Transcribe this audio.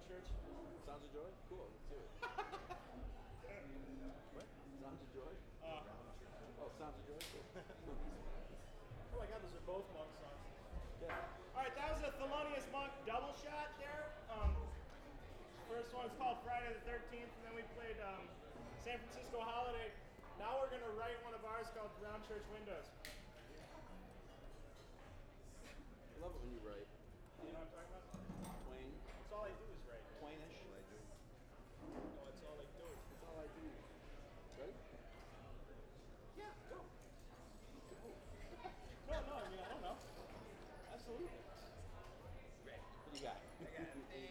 Church. Sounds of Joy? Cool, let's do it. What? Sounds of Joy? Oh, Sounds of Joy? Cool. Oh my God, those are both Monk songs. Yeah. All right, that was a Thelonious Monk double shot there. First one's called Friday the 13th, and then we played San Francisco Holiday. Now we're gonna write one of ours called Round Church Windows. I love it when you write. You know what I'm talking about? Twain. That's all I do is write. Twainish. No, that's all I do. That's all I do. Right? Yeah, go. No, I mean, I don't know. Absolutely. What do you got? I got